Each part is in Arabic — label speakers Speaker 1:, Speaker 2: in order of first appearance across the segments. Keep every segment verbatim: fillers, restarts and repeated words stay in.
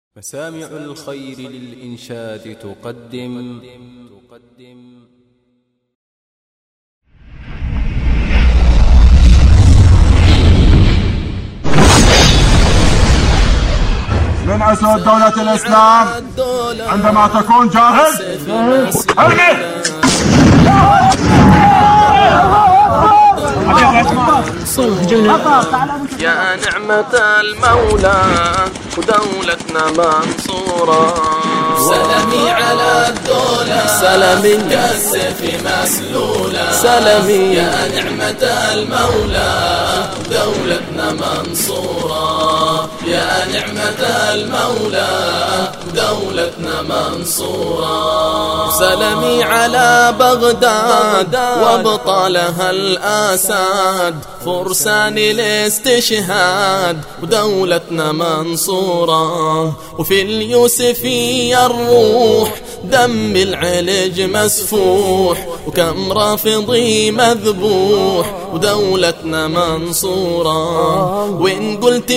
Speaker 1: مسامع الخير للإنشاد تقدم
Speaker 2: من أسود دولة الإسلام عندما تكون جاهز ارمي.
Speaker 3: يا نعمة المولى ودولتنا منصورة، سلامي على الدولة سلامي كالسيف مسلولة، سلامي يا نعمة المولى ودولتنا منصورة، يا نعمة المولى ودولتنا منصورة، سلامي على بغداد وابطالها الأساد فرسان الاستشهاد ودولتنا منصورة، وفي اليوسفية الروح دم العلج مسفوح وكم رافضي مذبوح ودولتنا منصورة، وإن قلت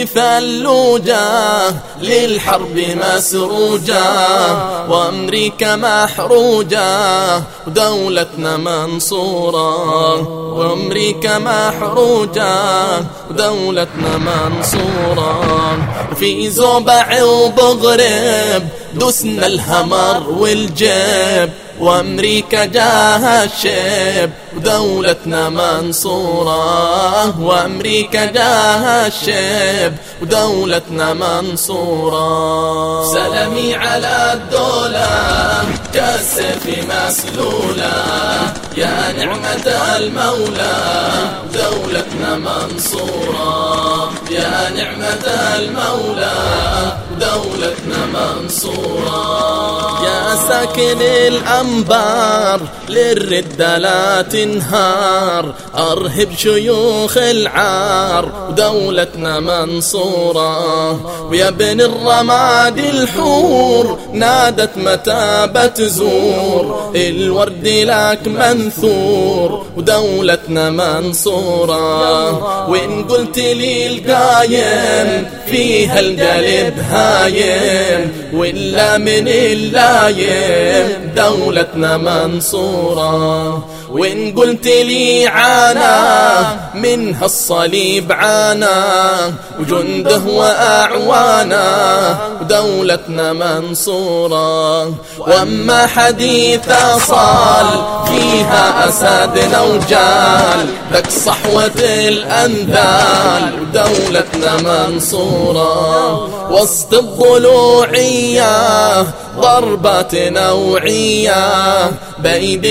Speaker 3: فلوجة للحرب مسروجة وأمريكا محروجة ودولتنا منصورة، وأمريكا محروجة ودولتنا منصورة، في زوبع وبغرب دسنا الهمر والجيب وأمريكا جاها الشيب ودولتنا منصورة، وأمريكا جاها الشيب ودولتنا منصورة، سلامي على الدولة كالسيف مسلولة، يا نعمة المولى دولتنا منصورة، يا نعمة المولى دولتنا منصورة، يا ساكن الأنبار للردة لا تنهار أرهب شيوخ العار ودولتنا منصورة، ويا ابن الرماد الحور نادت متى بتزور الورد لك منثور ودولتنا منصورة، وإن قلت لي القايم فيها القلب هايم وإلا من اللايم دولتنا منصورة، وإن قلت لي عانى منها الصليب عانى وجنده وأعوانه ودولتنا منصورة، وأما حديث صال فيها أسادنا وجال ذاك صحوة الأنذال ودولتنا منصورة، وسط الضلوعية ضربات نوعية بيد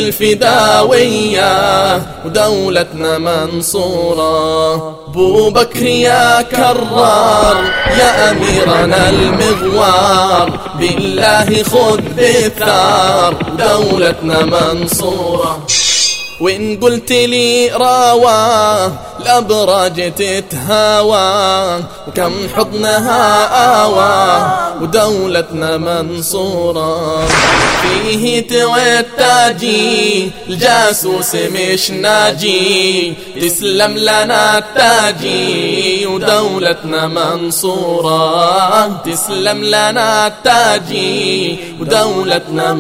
Speaker 3: الفداوية ودولتنا منصورة، بو بكر يا كرار يا أميرنا المغوار بالله خذ بالثار ودولتنا منصورة، وإن قلت لي راوى الأبراج تتهاوى وكم حضنها آوى ودولتنا منصورة، فيه توي التاجي الجاسوس مش ناجي تسلم لنا التاجي ودولتنا منصورة، تسلم لنا التاجي ودولتنا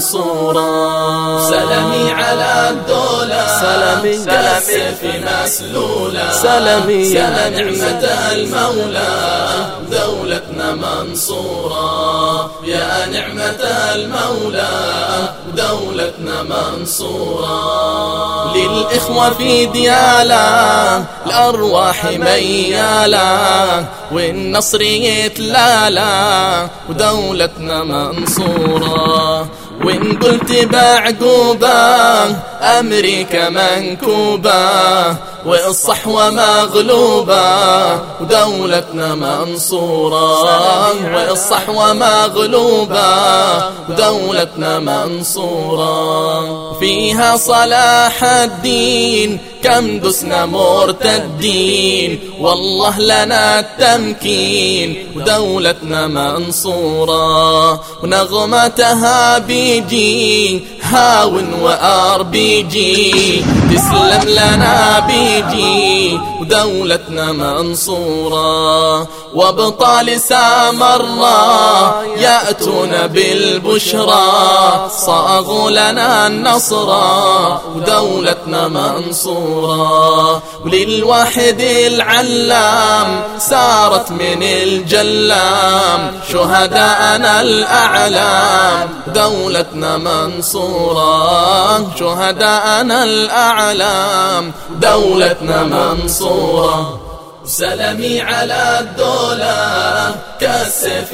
Speaker 3: منصورة، سلامي على الدولة سلامي كالسيف مسلولة، سلامي يا نعمة المولى دولتنا منصورة، يا نعمة المولى دولتنا منصورة، للإخوة في ديالا الأرواح ميالا والنصر يتلالا ودولتنا منصورة، وإن قلت بعقوبة أمريكا منكوبة والصحوة مغلوبة ودولتنا منصورة، والصحوة مغلوبة ودولتنا منصورة، فيها صلاح الدين كم دسنا مرتدين والله لنا التمكين ودولتنا منصورة، ونغمتها بيجي هاون وآر بي جي تسلم لنا بيجي ودولتنا منصورة، وابطال سامراء يأتون بالبشرى صاغوا لنا النصر ودولتنا منصورة. وللواحد العلام سارت من الجلام شهداءنا الأعلام دولتنا منصورة. شهداءنا الأعلام دولتنا منصورة. سلامي على الدولة كالسيف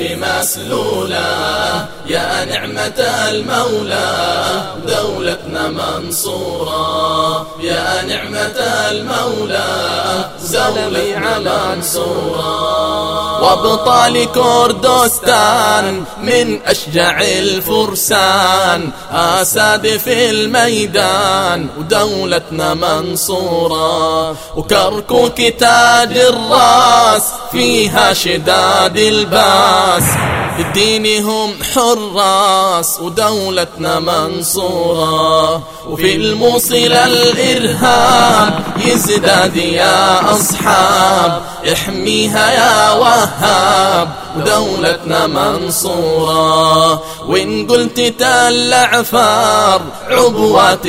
Speaker 3: مسلولة يا نعمة المولى دولتنا منصورة. يا نعمة المولى دولتنا منصورة. وابطال كردستان من أشجع الفرسان أساد في الميدان ودولتنا منصورة. وكركوك تاج الراس فيها شداد الباس بالدين هم حراس ودولتنا منصورة. وفي الموصل الإرهاب يزداد يا أصحاب احميها يا وهاب ودولتنا منصورة. وإن قلت تل عفار عبوات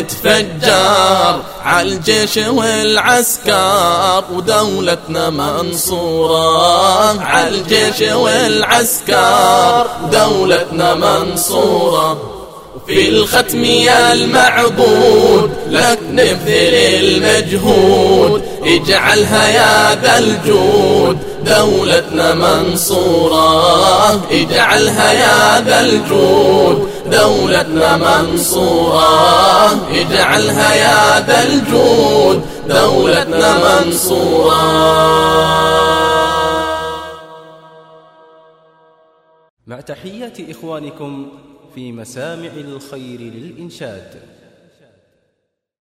Speaker 3: تتفجر عالجيش والعسكر ودولتنا منصورة. عالجيش والعسكر دولتنا منصورة. في الختم يا المعبود لك نبذل المجهود اجعلها يا ذا الجود دولتنا منصورة. اجعلها يا ذا الجود دولتنا منصورة. اجعلها يا ذا الجود دولتنا منصورة.
Speaker 1: مع تحيات إخوانكم في مسامع الخير للإنشاد.